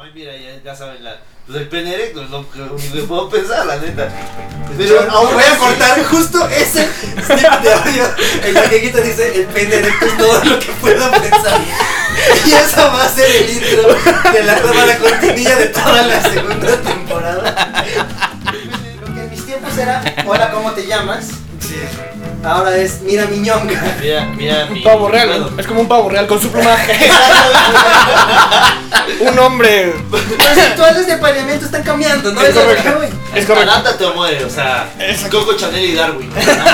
ay, mira, ya saben, pues el pene erecto es lo que puedo pensar, la neta. Pero ahora voy a cortar justo ese snip de audio en la que Guita dice: el pene erecto es todo lo que puedo pensar. Y eso va a ser el intro de la cortinilla de toda la segunda temporada. Lo que en mis tiempos era: hola, ¿cómo te llamas? Sí. Ahora es: mira mi ñonga. Mira Un pavo real, es como un pavo real con su plumaje. Un hombre. Los rituales de apareamiento están cambiando, ¿no? Es correcto. Es correcto. Adáptate o muere, o sea, Coco Chanel y Darwin.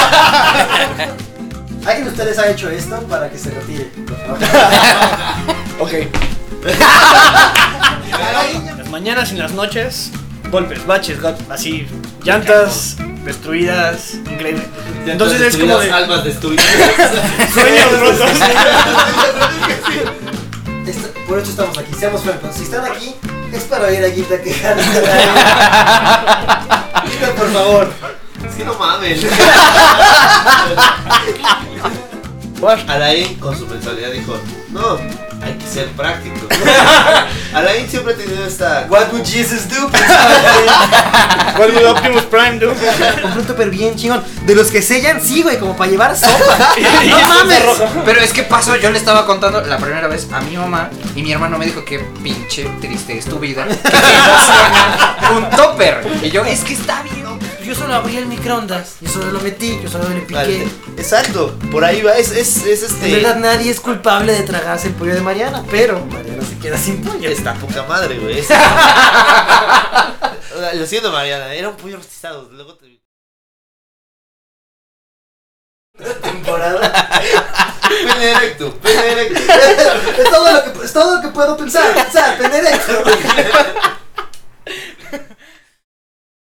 ¿Alguien de ustedes ha hecho esto para que se retire? Ok. Las mañanas y las noches, golpes, baches, así, llantas destruidas, increíble. Entonces es como de almas destruidas. sueños rotos. Por eso estamos aquí, seamos francos. Si están aquí, es para oír a Guita quejarse. Guita, por favor. Es que no mames. Alain con su mentalidad dijo: no, hay que ser práctico. Alain siempre ha tenido esta... What would Jesus do? What would Optimus Prime do? Un fruto pero bien chingón. De los que sellan, sí, güey, como para llevar sopa. No mames. Pero es que pasó, yo le estaba contando la primera vez a mi mamá y mi hermano me dijo que pinche triste es tu vida, que te emociona un topper. Y yo, es que está bien. Yo solo abrí el microondas, yo solo lo metí, yo solo le piqué. Vale. Exacto, por ahí va, es En verdad nadie es culpable de tragarse el pollo de Mariana, pero Mariana se queda sin pollo. Está poca madre, güey. Lo siento, Mariana, era un pollo rostizado, luego te... Temporada. Pene erecto. Es todo lo que puedo pensar, pene erecto.